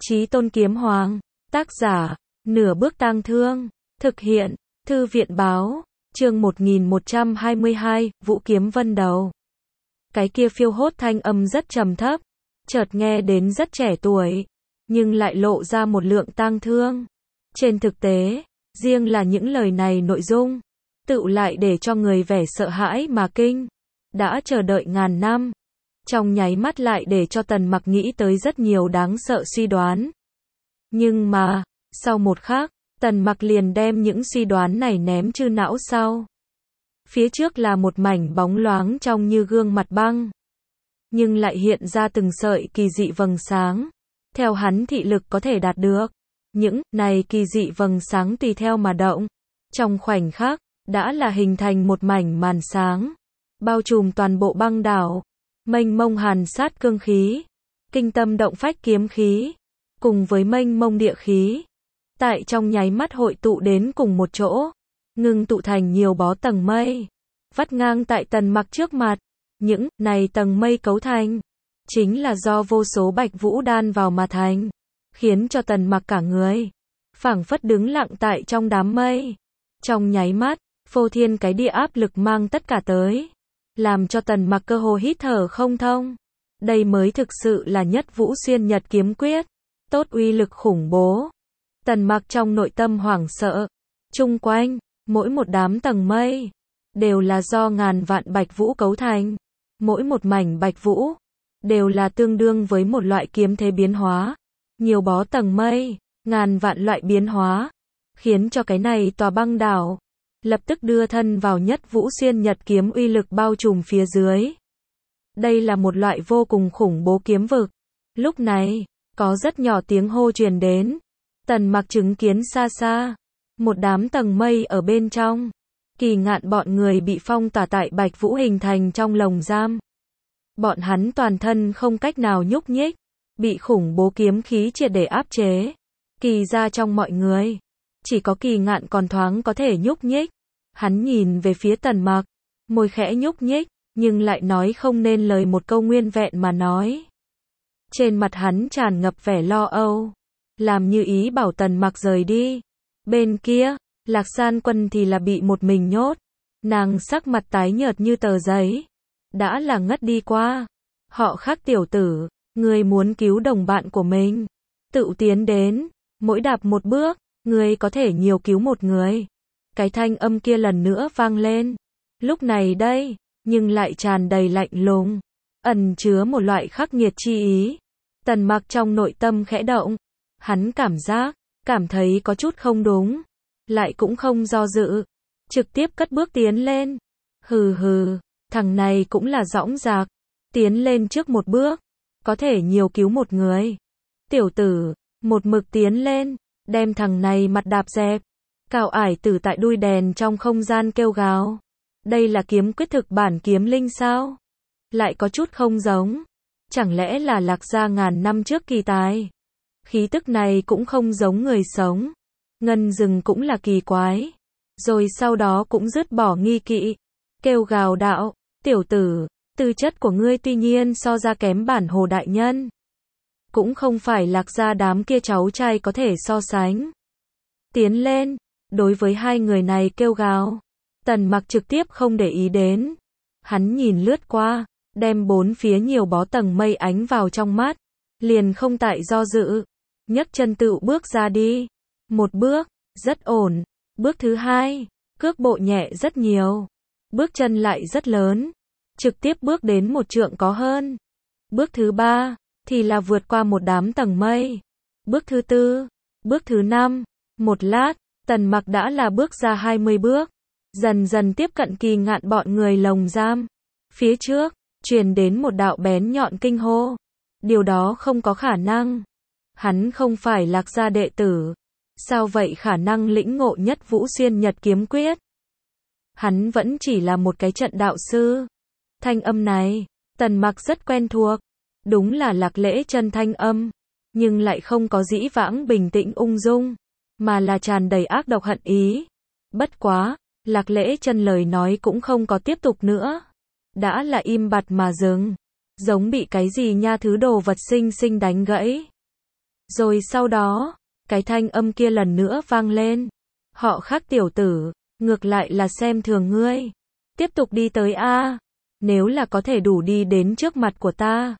Chí Tôn Kiếm Hoàng, tác giả, Nửa Bước Tang Thương, thực hiện, Thư viện báo, chương 1122, Vũ Kiếm Vân Đầu. Cái kia phiêu hốt thanh âm rất trầm thấp, chợt nghe đến rất trẻ tuổi, nhưng lại lộ ra một lượng tang thương. Trên thực tế, riêng là những lời này nội dung, tựu lại để cho người vẻ sợ hãi mà kinh. Đã chờ đợi ngàn năm, trong nháy mắt lại để cho Tần Mặc nghĩ tới rất nhiều đáng sợ suy đoán. Nhưng mà, sau một khắc, Tần Mặc liền đem những suy đoán này ném chư não sau. Phía trước là một mảnh bóng loáng trong như gương mặt băng, nhưng lại hiện ra từng sợi kỳ dị vầng sáng. Theo hắn thị lực có thể đạt được, những này kỳ dị vầng sáng tùy theo mà động. Trong khoảnh khắc, đã là hình thành một mảnh màn sáng, bao trùm toàn bộ băng đảo. Mênh mông hàn sát cương khí, kinh tâm động phách kiếm khí, cùng với mênh mông địa khí, tại trong nháy mắt hội tụ đến cùng một chỗ, ngưng tụ thành nhiều bó tầng mây, vắt ngang tại Tần Mặc trước mặt. Những này tầng mây cấu thành, chính là do vô số bạch vũ đan vào mà thành, khiến cho Tần Mặc cả người phảng phất đứng lặng tại trong đám mây. Trong nháy mắt, phô thiên cái địa áp lực mang tất cả tới, làm cho Tần Mặc cơ hồ hít thở không thông. Đây mới thực sự là Nhất Vũ Xuyên Nhật kiếm quyết, tốt uy lực khủng bố. Tần Mặc trong nội tâm hoảng sợ, chung quanh, mỗi một đám tầng mây, đều là do ngàn vạn bạch vũ cấu thành. Mỗi một mảnh bạch vũ, đều là tương đương với một loại kiếm thế biến hóa. Nhiều bó tầng mây, ngàn vạn loại biến hóa, khiến cho cái này tòa băng đảo lập tức đưa thân vào Nhất Vũ Xuyên Nhật kiếm uy lực bao trùm phía dưới. Đây là một loại vô cùng khủng bố kiếm vực. Lúc này, có rất nhỏ tiếng hô truyền đến. Tần Mặc chứng kiến xa xa, một đám tầng mây ở bên trong. Kỳ Ngạn bọn người bị phong tỏa tại bạch vũ hình thành trong lồng giam. Bọn hắn toàn thân không cách nào nhúc nhích, bị khủng bố kiếm khí triệt để áp chế. Kỳ ra trong mọi người, chỉ có Kỳ Ngạn còn thoáng có thể nhúc nhích. Hắn nhìn về phía Tần Mặc, môi khẽ nhúc nhích, nhưng lại nói không nên lời một câu nguyên vẹn mà nói. Trên mặt hắn tràn ngập vẻ lo âu, làm như ý bảo Tần Mặc rời đi. Bên kia, Lạc San Quân thì là bị một mình nhốt, nàng sắc mặt tái nhợt như tờ giấy, đã là ngất đi qua. Họ Khắc tiểu tử, ngươi muốn cứu đồng bạn của mình, tự tiến đến, mỗi đạp một bước, ngươi có thể nhiều cứu một người. Cái thanh âm kia lần nữa vang lên. Lúc này đây, nhưng lại tràn đầy lạnh lùng, ẩn chứa một loại khắc nghiệt chi ý. Tần Mặc trong nội tâm khẽ động, hắn cảm thấy có chút không đúng, lại cũng không do dự, trực tiếp cất bước tiến lên. Hừ hừ, thằng này cũng là dõng dạc, tiến lên trước một bước, có thể nhiều cứu một người. Tiểu tử, một mực tiến lên, đem thằng này mặt đạp dẹp. Cao Ải Tử tại đuôi đèn trong không gian kêu gào. Đây là kiếm quyết thực bản kiếm linh sao? Lại có chút không giống. Chẳng lẽ là Lạc gia ngàn năm trước kỳ tài? Khí tức này cũng không giống người sống. Ngân rừng cũng là kỳ quái. Rồi sau đó cũng dứt bỏ nghi kỵ. Kêu gào đạo, tiểu tử, tư chất của ngươi tuy nhiên so ra kém bản Hồ đại nhân. Cũng không phải Lạc gia đám kia cháu trai có thể so sánh. Tiến lên. Đối với hai người này kêu gào, Tần Mặc trực tiếp không để ý đến. Hắn nhìn lướt qua, đem bốn phía nhiều bó tầng mây ánh vào trong mắt, liền không tại do dự, nhấc chân tựu bước ra đi. Một bước, rất ổn. Bước thứ hai, cước bộ nhẹ rất nhiều. Bước chân lại rất lớn, trực tiếp bước đến một trượng có hơn. Bước thứ ba, thì là vượt qua một đám tầng mây. Bước thứ tư, bước thứ năm, một lát, Tần Mặc đã là bước ra 20 bước, dần dần tiếp cận Kỳ Ngạn bọn người lồng giam. Phía trước, truyền đến một đạo bén nhọn kinh hô. Điều đó không có khả năng. Hắn không phải Lạc gia đệ tử. Sao vậy khả năng lĩnh ngộ Nhất Vũ Xuyên Nhật kiếm quyết? Hắn vẫn chỉ là một cái trận đạo sư. Thanh âm này, Tần Mặc rất quen thuộc. Đúng là Lạc Lễ Chân thanh âm, nhưng lại không có dĩ vãng bình tĩnh ung dung, mà là tràn đầy ác độc hận ý. Bất quá, Lạc Lễ Chân lời nói cũng không có tiếp tục nữa, đã là im bặt mà dừng, giống bị cái gì nha thứ đồ vật xinh xinh đánh gãy. Rồi sau đó, cái thanh âm kia lần nữa vang lên. Họ Khác tiểu tử, ngược lại là xem thường ngươi. Tiếp tục đi tới a. Nếu là có thể đủ đi đến trước mặt của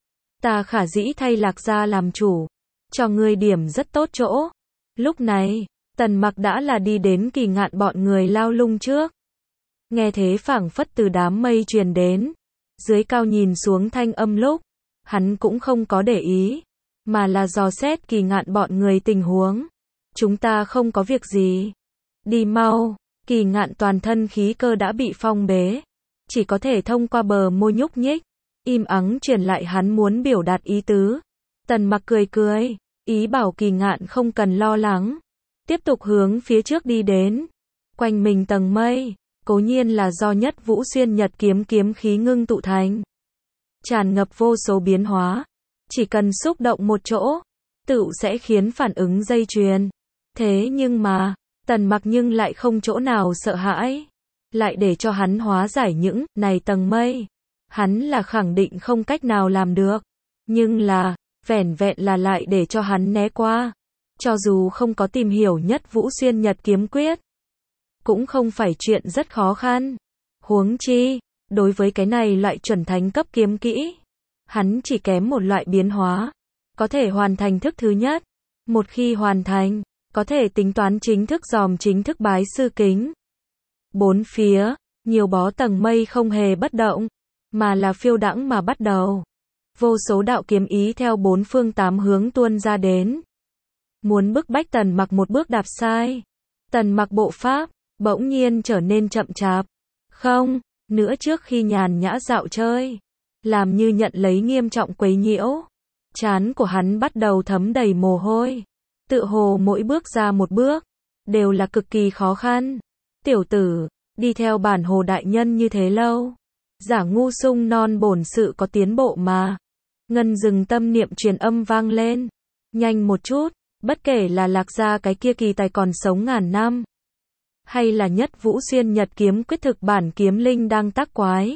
ta khả dĩ thay Lạc gia làm chủ, cho ngươi điểm rất tốt chỗ. Lúc này, Tần Mặc đã là đi đến Kỳ Ngạn bọn người lao lung trước. Nghe thế phảng phất từ đám mây truyền đến, dưới cao nhìn xuống thanh âm lúc, hắn cũng không có để ý, mà là dò xét Kỳ Ngạn bọn người tình huống. Chúng ta không có việc gì. Đi mau. Kỳ Ngạn toàn thân khí cơ đã bị phong bế, chỉ có thể thông qua bờ môi nhúc nhích, im ắng truyền lại hắn muốn biểu đạt ý tứ. Tần Mặc cười cười, ý bảo Kỳ Ngạn không cần lo lắng, tiếp tục hướng phía trước đi đến. Quanh mình tầng mây, cố nhiên là do Nhất Vũ Xuyên Nhật kiếm kiếm khí ngưng tụ thành, tràn ngập vô số biến hóa, chỉ cần xúc động một chỗ, tựu sẽ khiến phản ứng dây chuyền. Thế nhưng mà, Tần Mặc nhưng lại không chỗ nào sợ hãi, lại để cho hắn hóa giải những này tầng mây. Hắn là khẳng định không cách nào làm được, nhưng là, vẻn vẹn là lại để cho hắn né qua. Cho dù không có tìm hiểu Nhất Vũ Xuyên Nhật kiếm quyết, cũng không phải chuyện rất khó khăn. Huống chi, đối với cái này loại chuẩn thánh cấp kiếm kỹ, hắn chỉ kém một loại biến hóa, có thể hoàn thành thức thứ nhất. Một khi hoàn thành, có thể tính toán chính thức dòm chính thức bái sư kính. Bốn phía, nhiều bó tầng mây không hề bất động, mà là phiêu đãng mà bắt đầu. Vô số đạo kiếm ý theo bốn phương tám hướng tuôn ra đến, muốn bức bách Tần Mặc một bước đạp sai. Tần Mặc bộ pháp bỗng nhiên trở nên chậm chạp, không nữa trước khi nhàn nhã dạo chơi, làm như nhận lấy nghiêm trọng quấy nhiễu. Trán của hắn bắt đầu thấm đầy mồ hôi, tự hồ mỗi bước ra một bước đều là cực kỳ khó khăn. Tiểu tử, đi theo bản Hồ đại nhân như thế lâu, giả ngu sung non bổn sự có tiến bộ mà. Ngân dừng tâm niệm truyền âm vang lên, nhanh một chút, bất kể là Lạc gia cái kia kỳ tài còn sống ngàn năm, hay là Nhất Vũ Xuyên Nhật kiếm quyết thực bản kiếm linh đang tác quái,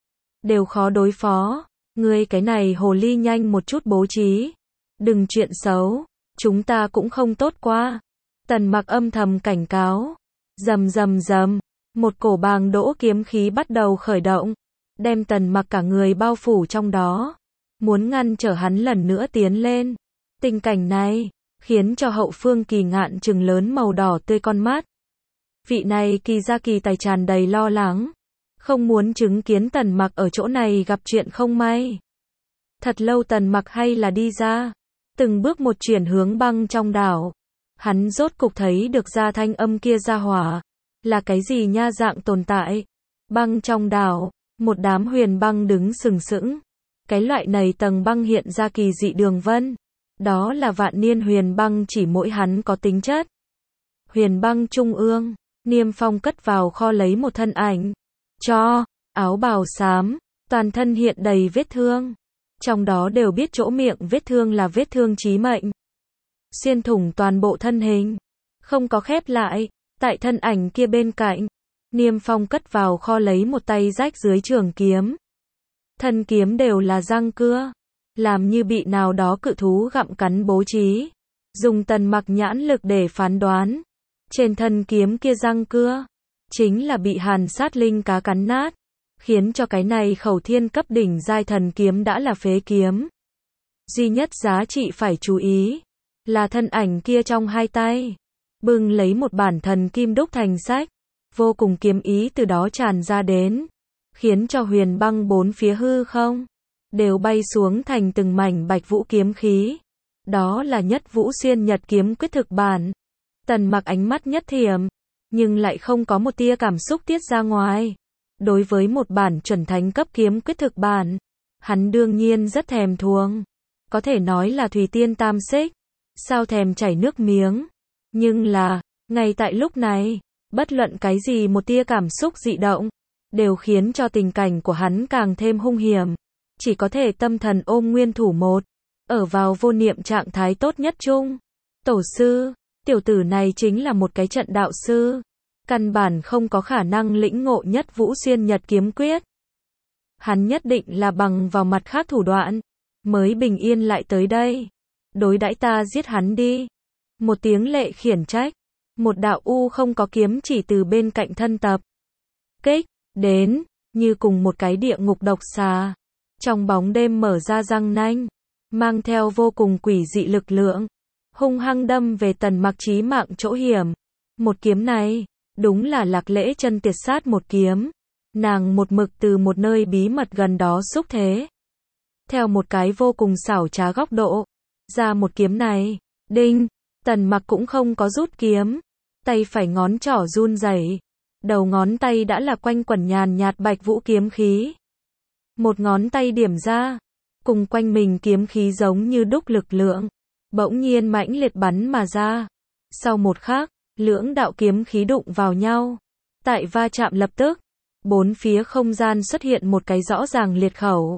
đều khó đối phó. Ngươi cái này hồ ly nhanh một chút bố trí, đừng chuyện xấu, chúng ta cũng không tốt qua. Tần Mặc âm thầm cảnh cáo. Rầm rầm rầm, một cổ bàng đỗ kiếm khí bắt đầu khởi động, đem Tần Mặc cả người bao phủ trong đó, muốn ngăn trở hắn lần nữa tiến lên. Tình cảnh này khiến cho hậu phương Kỳ Ngạn trừng lớn màu đỏ tươi con mắt. Vị này kỳ gia kỳ tài tràn đầy lo lắng, không muốn chứng kiến Tần Mặc ở chỗ này gặp chuyện không may. Thật lâu Tần Mặc hay là đi ra, từng bước một chuyển hướng băng trong đảo. Hắn rốt cục thấy được ra thanh âm kia ra hỏa, là cái gì nha dạng tồn tại. Băng trong đảo, một đám huyền băng đứng sừng sững. Cái loại này tầng băng hiện ra kỳ dị đường vân. Đó là vạn niên huyền băng chỉ mỗi hắn có tính chất. Huyền băng trung ương, Niêm Phong cất vào kho lấy một thân ảnh. Áo bào xám, toàn thân hiện đầy vết thương. Trong đó đều biết chỗ miệng vết thương là vết thương chí mệnh, xuyên thủng toàn bộ thân hình, không có khép lại. Tại thân ảnh kia bên cạnh, Niêm Phong cất vào kho lấy một tay rách dưới trường kiếm. Thân kiếm đều là răng cưa, làm như bị nào đó cự thú gặm cắn bố trí. Dùng Tần Mặc nhãn lực để phán đoán, trên thân kiếm kia răng cưa, chính là bị hàn sát linh cá cắn nát, khiến cho cái này khẩu thiên cấp đỉnh giai thần kiếm đã là phế kiếm. Duy nhất giá trị phải chú ý, là thân ảnh kia trong hai tay, bưng lấy một bản thần kim đúc thành sách, vô cùng kiếm ý từ đó tràn ra đến, khiến cho huyền băng bốn phía hư không, đều bay xuống thành từng mảnh bạch vũ kiếm khí. Đó là Nhất Vũ Xuyên Nhật kiếm quyết thực bản. Tần Mặc ánh mắt nhất thiểm, nhưng lại không có một tia cảm xúc tiết ra ngoài. Đối với một bản chuẩn thánh cấp kiếm quyết thực bản, hắn đương nhiên rất thèm thuồng. Có thể nói là thủy tiên tam xích, sao thèm chảy nước miếng. Nhưng là, ngay tại lúc này, bất luận cái gì một tia cảm xúc dị động, đều khiến cho tình cảnh của hắn càng thêm hung hiểm. Chỉ có thể tâm thần ôm nguyên thủ một, ở vào vô niệm trạng thái tốt nhất chung. Tổ sư, tiểu tử này chính là một cái trận đạo sư, căn bản không có khả năng lĩnh ngộ Nhất Vũ Xuyên Nhật kiếm quyết. Hắn nhất định là bằng vào mặt khác thủ đoạn, mới bình yên lại tới đây. đối đãi ta giết hắn đi. Một tiếng lệ khiển trách. Một đạo u không có kiếm chỉ từ bên cạnh thân tập kích đến, như cùng một cái địa ngục độc xà. Trong bóng đêm mở ra răng nanh, mang theo vô cùng quỷ dị lực lượng, hung hăng đâm về Tần Mặc chí mạng chỗ hiểm. Một kiếm này, đúng là Lạc Lễ Chân tiệt sát một kiếm. Nàng một mực từ một nơi bí mật gần đó xúc thế. Theo một cái vô cùng xảo trá góc độ, ra một kiếm này, đinh, Tần Mặc cũng không có rút kiếm. Tay phải ngón trỏ run rẩy, đầu ngón tay đã là quanh quẩn nhàn nhạt bạch vũ kiếm khí. Một ngón tay điểm ra, cùng quanh mình kiếm khí giống như đúc lực lượng, bỗng nhiên mãnh liệt bắn mà ra. Sau một khắc, lưỡng đạo kiếm khí đụng vào nhau. Tại va chạm lập tức, bốn phía không gian xuất hiện một cái rõ ràng liệt khẩu.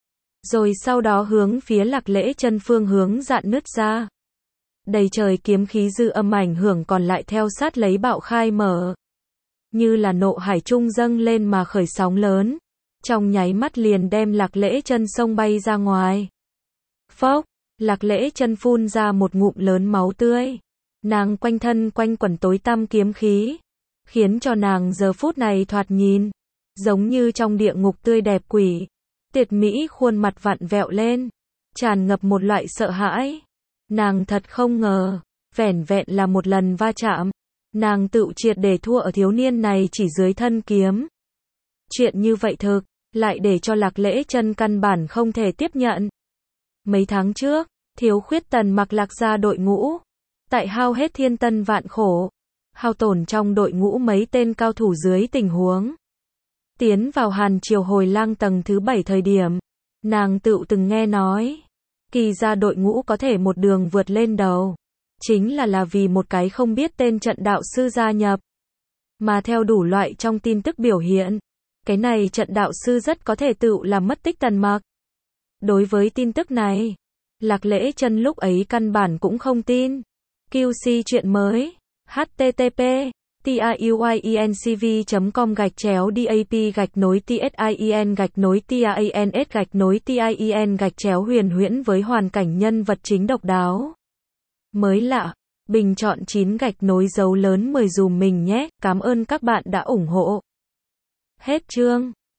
Rồi sau đó hướng phía Lạc Lễ Chân phương hướng dạn nứt ra. Đầy trời kiếm khí dư âm ảnh hưởng còn lại theo sát lấy bạo khai mở. Như là nộ hải trung dâng lên mà khởi sóng lớn. Trong nháy mắt liền đem Lạc Lễ Chân xông bay ra ngoài. Phốc, Lạc Lễ Chân phun ra một ngụm lớn máu tươi. Nàng quanh thân quanh quẩn tối tăm kiếm khí, khiến cho nàng giờ phút này thoạt nhìn giống như trong địa ngục tươi đẹp quỷ. Tiệt mỹ khuôn mặt vặn vẹo lên, tràn ngập một loại sợ hãi. Nàng thật không ngờ, vẻn vẹn là một lần va chạm, nàng tự triệt để thua ở thiếu niên này chỉ dưới thân kiếm. Chuyện như vậy thực, lại để cho Lạc Lễ Chân căn bản không thể tiếp nhận. Mấy tháng trước, thiếu khuyết Tần Mặc lạc ra đội ngũ. Tại hao hết thiên tân vạn khổ, hao tổn trong đội ngũ mấy tên cao thủ dưới tình huống. Tiến vào Hàn Triều Hồi Lang tầng thứ 7 thời điểm, nàng tự từng nghe nói, kỳ ra đội ngũ có thể một đường vượt lên đầu, chính là vì một cái không biết tên trận đạo sư gia nhập. Mà theo đủ loại trong tin tức biểu hiện, cái này trận đạo sư rất có thể tự làm mất tích Tần Mặc. Đối với tin tức này, Lạc Lễ Chân lúc ấy căn bản cũng không tin. QC chuyện mới, http tiuy.dap-dap-tin-tin-huyền huyễn với hoàn cảnh nhân vật chính độc đáo. Mới lạ, bình chọn 9 dấu lớn 10 dùm mình nhé, cảm ơn các bạn đã ủng hộ. Hết chương.